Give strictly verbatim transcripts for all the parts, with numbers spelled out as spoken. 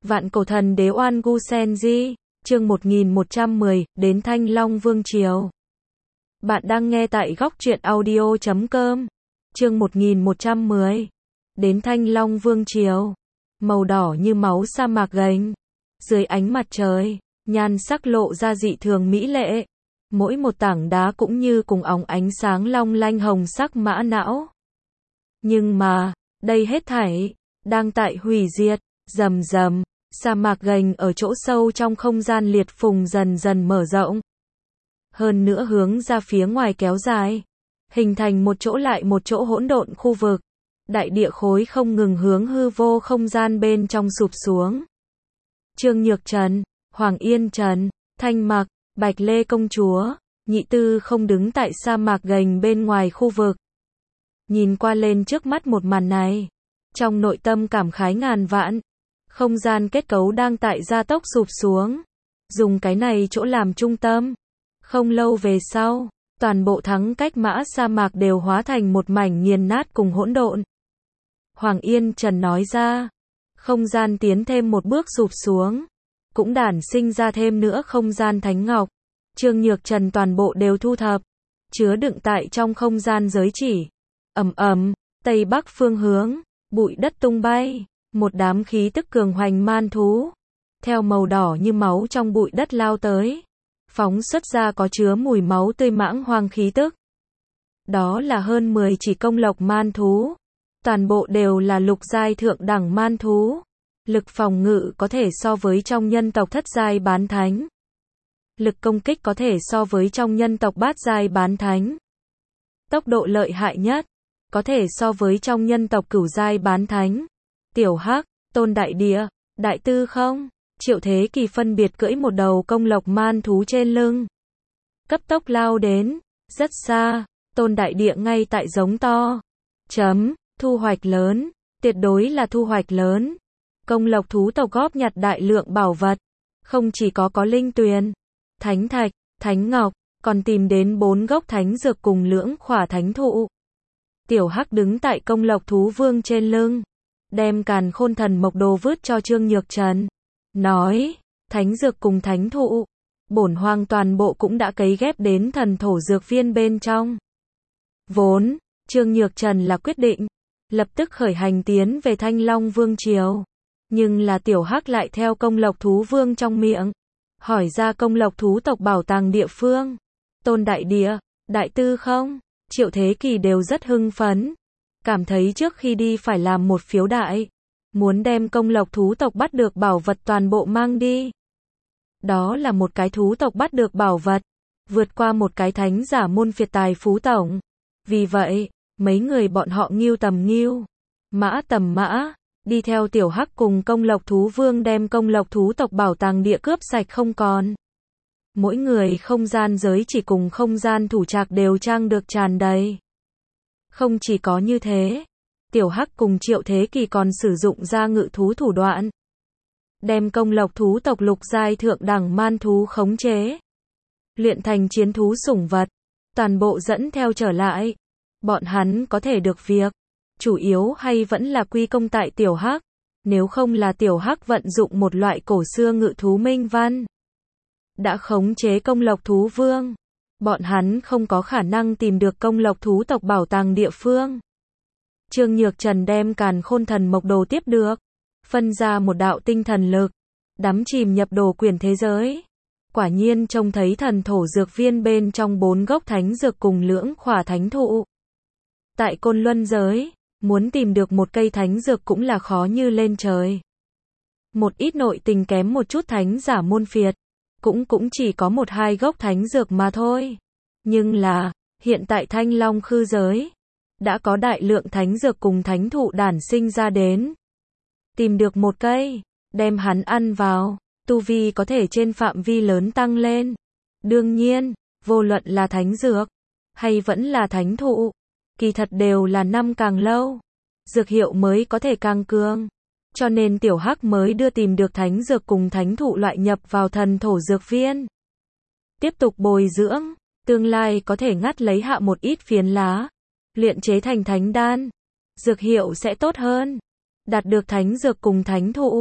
Vạn cổ thần đế Oan Gu Sen Di, chương một nghìn một trăm mười, đến Thanh Long Vương Triều. Bạn đang nghe tại góc truyện audio chấm com. Chương một nghìn một trăm mười. Đến Thanh Long Vương Triều. Màu đỏ như máu sa mạc gành. Dưới ánh mặt trời, nhan sắc lộ ra dị thường mỹ lệ. Mỗi một tảng đá cũng như cùng óng ánh sáng long lanh hồng sắc mã não. Nhưng mà, đây hết thảy đang tại hủy diệt. Rầm rầm, sa mạc gành ở chỗ sâu trong không gian liệt phùng dần dần mở rộng. Hơn nữa hướng ra phía ngoài kéo dài, hình thành một chỗ lại một chỗ hỗn độn khu vực. Đại địa khối không ngừng hướng hư vô không gian bên trong sụp xuống. Trương Nhược Trần, Hoàng Yên Trần, Thanh Mặc, Bạch Lê công chúa, Nhị Tư không đứng tại sa mạc gành bên ngoài khu vực. Nhìn qua lên trước mắt một màn này, trong nội tâm cảm khái ngàn vạn. Không gian kết cấu đang tại gia tốc sụp xuống. Dùng cái này chỗ làm trung tâm. Không lâu về sau, toàn bộ thắng cách mã sa mạc đều hóa thành một mảnh nghiền nát cùng hỗn độn. Hoàng Yên Trần nói ra, không gian tiến thêm một bước sụp xuống, cũng đản sinh ra thêm nữa không gian thánh ngọc. Trương Nhược Trần toàn bộ đều thu thập, chứa đựng tại trong không gian giới chỉ. Ầm ầm, tây bắc phương hướng, bụi đất tung bay. Một đám khí tức cường hoành man thú, theo màu đỏ như máu trong bụi đất lao tới, phóng xuất ra có chứa mùi máu tươi mãng hoang khí tức. Đó là hơn mười chỉ công lộc man thú, toàn bộ đều là lục giai thượng đẳng man thú, lực phòng ngự có thể so với trong nhân tộc thất giai bán thánh, lực công kích có thể so với trong nhân tộc bát giai bán thánh, tốc độ lợi hại nhất, có thể so với trong nhân tộc cửu giai bán thánh. Tiểu Hắc, Tôn Đại Địa, Đại Tư không, Triệu Thế Kỳ phân biệt cưỡi một đầu công lộc man thú trên lưng. Cấp tốc lao đến, rất xa, Tôn Đại Địa ngay tại giống to. Chấm, thu hoạch lớn, tuyệt đối là thu hoạch lớn. Công lộc thú tộc góp nhặt đại lượng bảo vật, không chỉ có có linh tuyền, thánh thạch, thánh ngọc, còn tìm đến bốn gốc thánh dược cùng lưỡng khỏa thánh thụ. Tiểu Hắc đứng tại công lộc thú vương trên lưng. Đem càn khôn thần mộc đồ vứt cho Trương Nhược Trần. Nói, thánh dược cùng thánh thụ, bổn hoàng toàn bộ cũng đã cấy ghép đến thần thổ dược viên bên trong. Vốn, Trương Nhược Trần là quyết định, lập tức khởi hành tiến về Thanh Long Vương Triều. Nhưng là Tiểu Hắc lại theo công lộc thú vương trong miệng, hỏi ra công lộc thú tộc bảo tàng địa phương. Tôn Đại Địa, Đại Tư không, Triệu Thế Kỳ đều rất hưng phấn. Cảm thấy trước khi đi phải làm một phiếu đại, muốn đem công lộc thú tộc bắt được bảo vật toàn bộ mang đi. Đó là một cái thú tộc bắt được bảo vật, vượt qua một cái thánh giả môn phiệt tài phú tổng. Vì vậy, mấy người bọn họ nghiêu tầm nghiêu, mã tầm mã, đi theo Tiểu Hắc cùng công lộc thú vương đem công lộc thú tộc bảo tàng địa cướp sạch không còn. Mỗi người không gian giới chỉ cùng không gian thủ trạc đều trang được tràn đầy. Không chỉ có như thế, Tiểu Hắc cùng Triệu Thế Kỳ còn sử dụng ra ngự thú thủ đoạn. Đem công lộc thú tộc lục giai thượng đẳng man thú khống chế. Luyện thành chiến thú sủng vật. Toàn bộ dẫn theo trở lại. Bọn hắn có thể được việc. Chủ yếu hay vẫn là quy công tại Tiểu Hắc. Nếu không là Tiểu Hắc vận dụng một loại cổ xưa ngự thú minh văn. Đã khống chế công lộc thú vương. Bọn hắn không có khả năng tìm được công lộc thú tộc bảo tàng địa phương. Trương Nhược Trần đem càn khôn thần mộc đồ tiếp được, phân ra một đạo tinh thần lực, đắm chìm nhập đồ quyển thế giới. Quả nhiên trông thấy thần thổ dược viên bên trong bốn gốc thánh dược cùng lưỡng khỏa thánh thụ. Tại Côn Luân giới, muốn tìm được một cây thánh dược cũng là khó như lên trời. Một ít nội tình kém một chút thánh giả môn phiệt. Cũng cũng chỉ có một hai gốc thánh dược mà thôi. Nhưng là, hiện tại Thanh Long khư giới, đã có đại lượng thánh dược cùng thánh thụ đản sinh ra đến. Tìm được một cây, đem hắn ăn vào, tu vi có thể trên phạm vi lớn tăng lên. Đương nhiên, vô luận là thánh dược, hay vẫn là thánh thụ, kỳ thật đều là năm càng lâu, dược hiệu mới có thể càng cường. Cho nên Tiểu Hắc mới đưa tìm được thánh dược cùng thánh thụ loại nhập vào thần thổ dược viên. Tiếp tục bồi dưỡng, tương lai có thể ngắt lấy hạ một ít phiến lá, luyện chế thành thánh đan, dược hiệu sẽ tốt hơn. Đạt được thánh dược cùng thánh thụ,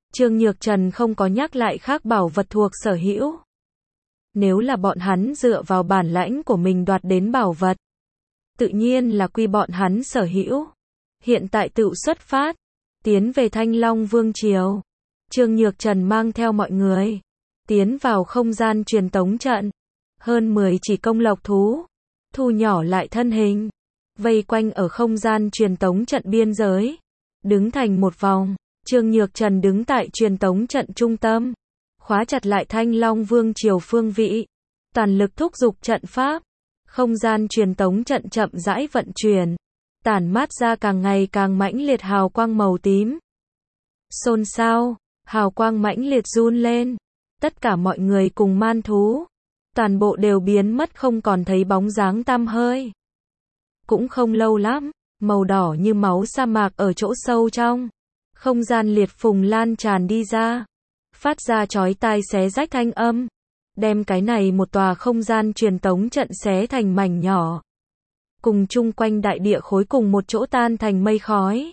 Trương Nhược Trần không có nhắc lại khác bảo vật thuộc sở hữu. Nếu là bọn hắn dựa vào bản lãnh của mình đoạt đến bảo vật, tự nhiên là quy bọn hắn sở hữu. Hiện tại tự xuất phát, tiến về Thanh Long Vương Triều. Trương Nhược Trần mang theo mọi người, tiến vào không gian truyền tống trận. Hơn mười chỉ công lộc thú, thu nhỏ lại thân hình, vây quanh ở không gian truyền tống trận biên giới, đứng thành một vòng. Trương Nhược Trần đứng tại truyền tống trận trung tâm, khóa chặt lại Thanh Long Vương Triều phương vị, toàn lực thúc giục trận pháp. Không gian truyền tống trận chậm rãi vận chuyển, tản mát ra càng ngày càng mãnh liệt hào quang màu tím. Xôn xao, hào quang mãnh liệt run lên, tất cả mọi người cùng man thú, toàn bộ đều biến mất không còn thấy bóng dáng tăm hơi. Cũng không lâu lắm, màu đỏ như máu sa mạc ở chỗ sâu trong không gian liệt phùng lan tràn đi ra, phát ra chói tai xé rách thanh âm, đem cái này một tòa không gian truyền tống trận xé thành mảnh nhỏ, cùng chung quanh đại địa khối cùng một chỗ tan thành mây khói.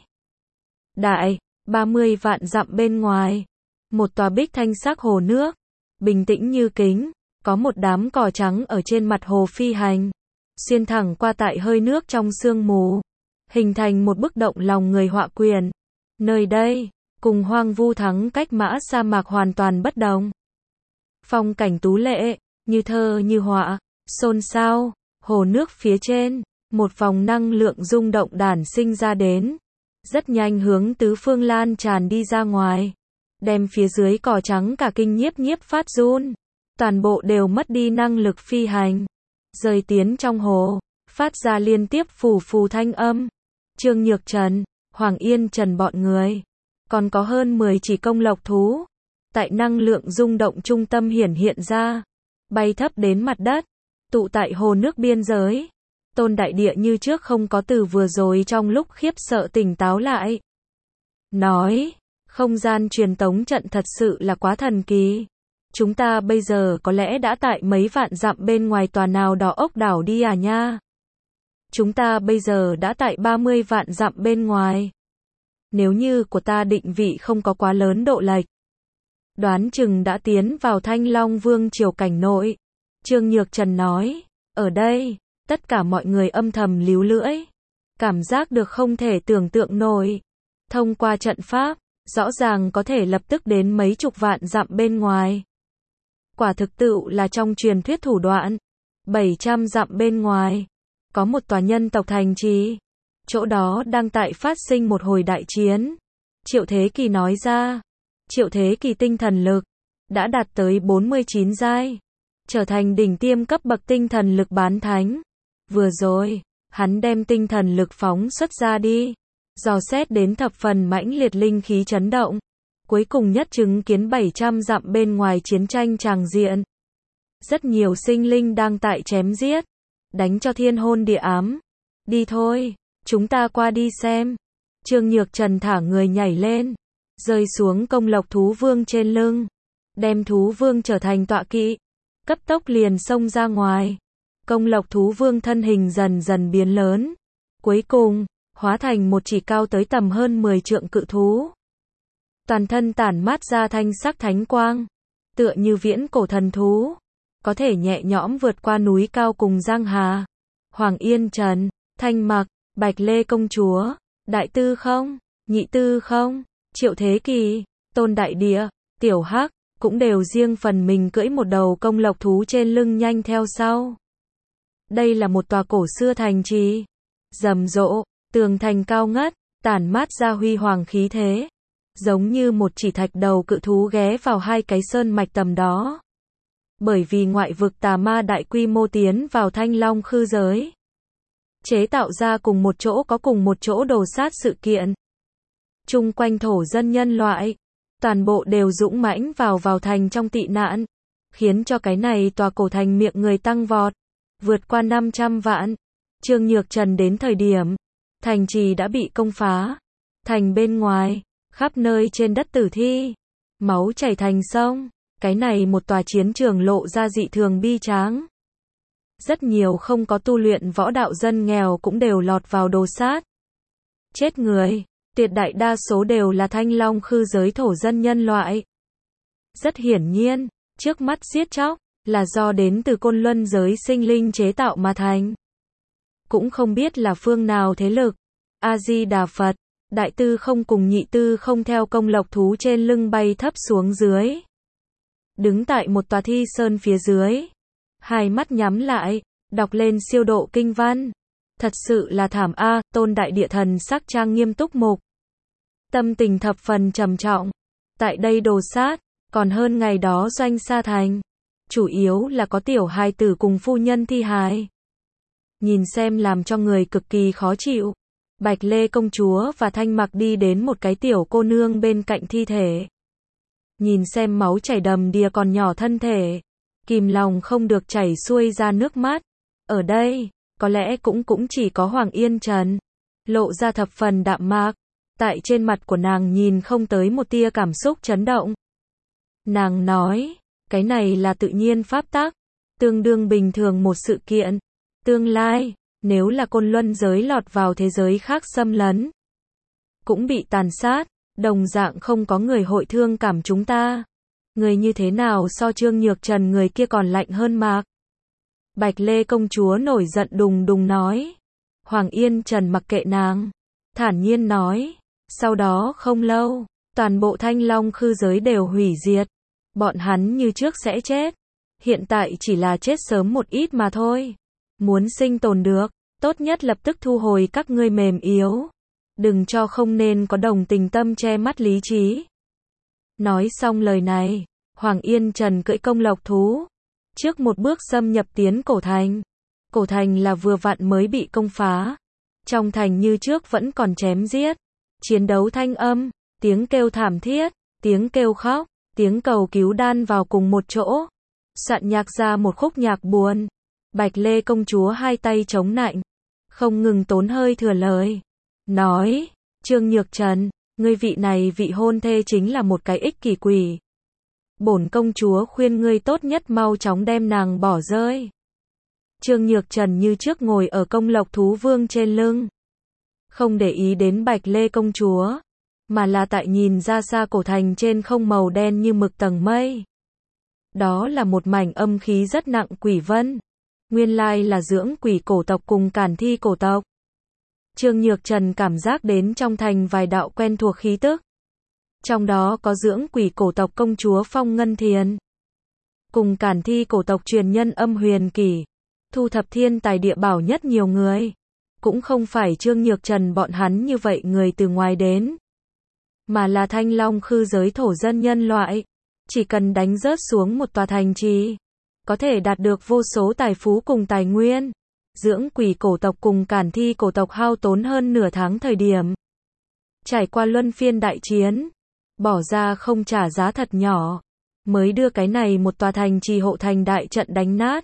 Đại, ba mươi vạn dặm bên ngoài, một tòa bích thanh sắc hồ nước, bình tĩnh như kính, có một đám cỏ trắng ở trên mặt hồ phi hành, xuyên thẳng qua tại hơi nước trong sương mù, hình thành một bức động lòng người họa quyển. Nơi đây, cùng hoang vu thắng cách mã sa mạc hoàn toàn bất đồng. Phong cảnh tú lệ, như thơ như họa, xôn xao, hồ nước phía trên, một vòng năng lượng rung động đản sinh ra đến, rất nhanh hướng tứ phương lan tràn đi ra ngoài, đem phía dưới cỏ trắng cả kinh nhiếp nhiếp phát run, toàn bộ đều mất đi năng lực phi hành, rơi tiến trong hồ, phát ra liên tiếp phù phù thanh âm. Trương Nhược Trần, Hoàng Yên Trần bọn người, còn có hơn mười chỉ công lộc thú, tại năng lượng rung động trung tâm hiển hiện ra, bay thấp đến mặt đất, tụ tại hồ nước biên giới. Tôn Đại Địa như trước không có từ vừa rồi trong lúc khiếp sợ tỉnh táo lại. Nói, không gian truyền tống trận thật sự là quá thần kỳ. Chúng ta bây giờ có lẽ đã tại mấy vạn dặm bên ngoài tòa nào đó ốc đảo đi à nha. Chúng ta bây giờ đã tại ba mươi vạn dặm bên ngoài. Nếu như của ta định vị không có quá lớn độ lệch, đoán chừng đã tiến vào Thanh Long Vương Triều cảnh nội. Trương Nhược Trần nói, ở đây, tất cả mọi người âm thầm líu lưỡi, cảm giác được không thể tưởng tượng nổi. Thông qua trận pháp, rõ ràng có thể lập tức đến mấy chục vạn dặm bên ngoài. Quả thực tựu là trong truyền thuyết thủ đoạn. bảy trăm dặm bên ngoài, có một tòa nhân tộc thành trì. Chỗ đó đang tại phát sinh một hồi đại chiến. Triệu Thế Kỳ nói ra, Triệu Thế Kỳ tinh thần lực đã đạt tới bốn mươi chín giai, trở thành đỉnh tiêm cấp bậc tinh thần lực bán thánh. Vừa rồi, hắn đem tinh thần lực phóng xuất ra đi, dò xét đến thập phần mãnh liệt linh khí chấn động, cuối cùng nhất chứng kiến bảy trăm dặm bên ngoài chiến tranh tràng diện. Rất nhiều sinh linh đang tại chém giết, đánh cho thiên hôn địa ám. Đi thôi, chúng ta qua đi xem. Trương Nhược Trần thả người nhảy lên, rơi xuống công lộc thú vương trên lưng, đem thú vương trở thành tọa kỵ, cấp tốc liền xông ra ngoài. Công lộc thú vương thân hình dần dần biến lớn, cuối cùng, hóa thành một chỉ cao tới tầm hơn mười trượng cự thú. Toàn thân tản mát ra thanh sắc thánh quang, tựa như viễn cổ thần thú, có thể nhẹ nhõm vượt qua núi cao cùng giang hà. Hoàng Yên Trần, Thanh Mặc, Bạch Lê công chúa, Đại Tư Không, Nhị Tư Không, Triệu Thế Kỳ, Tôn Đại Địa, Tiểu Hắc, cũng đều riêng phần mình cưỡi một đầu công lộc thú trên lưng nhanh theo sau. Đây là một tòa cổ xưa thành trì, rầm rộ, tường thành cao ngất, tản mát ra huy hoàng khí thế, giống như một chỉ thạch đầu cự thú ghé vào hai cái sơn mạch tầm đó. Bởi vì ngoại vực tà ma đại quy mô tiến vào Thanh Long khư giới, chế tạo ra cùng một chỗ có cùng một chỗ đồ sát sự kiện. Chung quanh thổ dân nhân loại, toàn bộ đều dũng mãnh vào vào thành trong tị nạn, khiến cho cái này tòa cổ thành miệng người tăng vọt, vượt qua năm trăm vạn. Trương Nhược Trần đến thời điểm, thành trì đã bị công phá, thành bên ngoài, khắp nơi trên đất tử thi, máu chảy thành sông, cái này một tòa chiến trường lộ ra dị thường bi tráng. Rất nhiều không có tu luyện võ đạo dân nghèo cũng đều lọt vào đồ sát. Chết người, tuyệt đại đa số đều là thanh long khư giới thổ dân nhân loại. Rất hiển nhiên, trước mắt giết chóc, là do đến từ côn luân giới sinh linh chế tạo mà thành. Cũng không biết là phương nào thế lực. A-di-đà Phật, đại tư không cùng nhị tư không theo công lộc thú trên lưng bay thấp xuống dưới. Đứng tại một tòa thi sơn phía dưới. Hai mắt nhắm lại, đọc lên siêu độ kinh văn. Thật sự là thảm a, Tôn đại địa thần sắc trang nghiêm túc mục. Tâm tình thập phần trầm trọng. Tại đây đồ sát, còn hơn ngày đó doanh sa thành. Chủ yếu là có tiểu hài tử cùng phu nhân thi hài. Nhìn xem làm cho người cực kỳ khó chịu. Bạch Lê công chúa và Thanh Mặc đi đến một cái tiểu cô nương bên cạnh thi thể. Nhìn xem máu chảy đầm đìa còn nhỏ thân thể. Kìm lòng không được chảy xuôi ra nước mắt. Ở đây, có lẽ cũng cũng chỉ có Hoàng Yên Trần. Lộ ra thập phần đạm mạc. Tại trên mặt của nàng nhìn không tới một tia cảm xúc chấn động. Nàng nói, cái này là tự nhiên pháp tắc. Tương đương bình thường một sự kiện. Tương lai, nếu là côn luân giới lọt vào thế giới khác xâm lấn, cũng bị tàn sát, đồng dạng không có người hội thương cảm chúng ta. Người như thế nào so Trương Nhược Trần người kia còn lạnh hơn mạc. Bạch Lê công chúa nổi giận đùng đùng nói. Hoàng Yên Trần mặc kệ nàng, thản nhiên nói. Sau đó không lâu, toàn bộ thanh long khư giới đều hủy diệt. Bọn hắn như trước sẽ chết. Hiện tại chỉ là chết sớm một ít mà thôi. Muốn sinh tồn được, tốt nhất lập tức thu hồi các ngươi mềm yếu. Đừng cho không nên có đồng tình tâm che mắt lý trí. Nói xong lời này, Hoàng Yên Trần cưỡi công lộc thú. Trước một bước xâm nhập tiến cổ thành. Cổ thành là vừa vặn mới bị công phá. Trong thành như trước vẫn còn chém giết. Chiến đấu thanh âm, tiếng kêu thảm thiết, tiếng kêu khóc, tiếng cầu cứu đan vào cùng một chỗ. Soạn nhạc ra một khúc nhạc buồn. Bạch Lê công chúa hai tay chống nạnh. Không ngừng tốn hơi thừa lời. Nói, Trương Nhược Trần, ngươi vị này vị hôn thê chính là một cái ích kỷ quỷ. Bổn công chúa khuyên ngươi tốt nhất mau chóng đem nàng bỏ rơi. Trương Nhược Trần như trước ngồi ở công lộc thú vương trên lưng. Không để ý đến Bạch Lê công chúa. Mà là tại nhìn ra xa cổ thành trên không màu đen như mực tầng mây. Đó là một mảnh âm khí rất nặng quỷ vân. Nguyên lai là dưỡng quỷ cổ tộc cùng cản thi cổ tộc. Trương Nhược Trần cảm giác đến trong thành vài đạo quen thuộc khí tức. Trong đó có dưỡng quỷ cổ tộc công chúa Phong Ngân Thiền. Cùng cản thi cổ tộc truyền nhân Âm Huyền Kỷ. Thu thập thiên tài địa bảo nhất nhiều người. Cũng không phải Trương Nhược Trần bọn hắn như vậy người từ ngoài đến. Mà là thanh long khư giới thổ dân nhân loại. Chỉ cần đánh rớt xuống một tòa thành trì. Có thể đạt được vô số tài phú cùng tài nguyên. Dưỡng quỷ cổ tộc cùng cản thi cổ tộc hao tốn hơn nửa tháng thời điểm. Trải qua luân phiên đại chiến. Bỏ ra không trả giá thật nhỏ. Mới đưa cái này một tòa thành trì hộ thành đại trận đánh nát.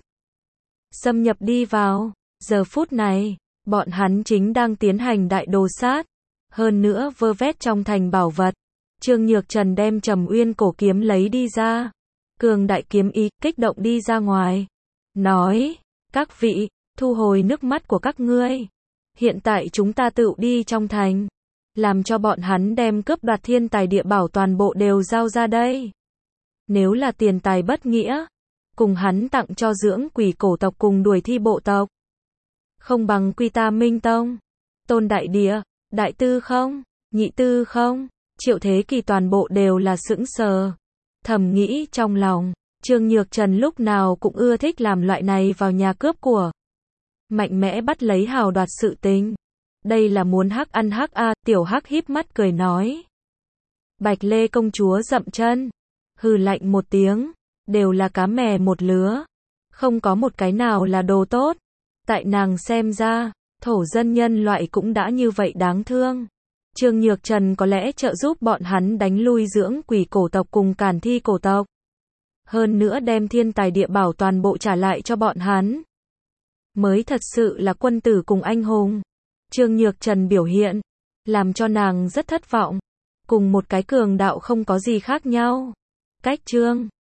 Xâm nhập đi vào. Giờ phút này, bọn hắn chính đang tiến hành đại đồ sát. Hơn nữa vơ vét trong thành bảo vật. Trương Nhược Trần đem Trầm Uyên cổ kiếm lấy đi ra. Cường đại kiếm ý kích động đi ra ngoài. Nói, các vị, thu hồi nước mắt của các ngươi. Hiện tại chúng ta tự đi trong thành. Làm cho bọn hắn đem cướp đoạt thiên tài địa bảo toàn bộ đều giao ra đây. Nếu là tiền tài bất nghĩa, cùng hắn tặng cho dưỡng quỷ cổ tộc cùng đuổi thi bộ tộc. Không bằng quy ta Minh Tông. Tôn đại địa, đại tư không, nhị tư không, Triệu Thế Kỳ toàn bộ đều là sững sờ. Thầm nghĩ trong lòng, Trương Nhược Trần lúc nào cũng ưa thích làm loại này vào nhà cướp của. Mạnh mẽ bắt lấy hào đoạt sự tình. Đây là muốn hắc ăn hắc a, tiểu hắc híp mắt cười nói. Bạch Lê công chúa dậm chân. Hừ lạnh một tiếng. Đều là cá mè một lứa. Không có một cái nào là đồ tốt. Tại nàng xem ra, thổ dân nhân loại cũng đã như vậy đáng thương. Trương Nhược Trần có lẽ trợ giúp bọn hắn đánh lui dưỡng quỷ cổ tộc cùng cản thi cổ tộc. Hơn nữa đem thiên tài địa bảo toàn bộ trả lại cho bọn hắn. Mới thật sự là quân tử cùng anh hùng. Trương Nhược Trần biểu hiện, làm cho nàng rất thất vọng. Cùng một cái cường đạo không có gì khác nhau. Cách Trương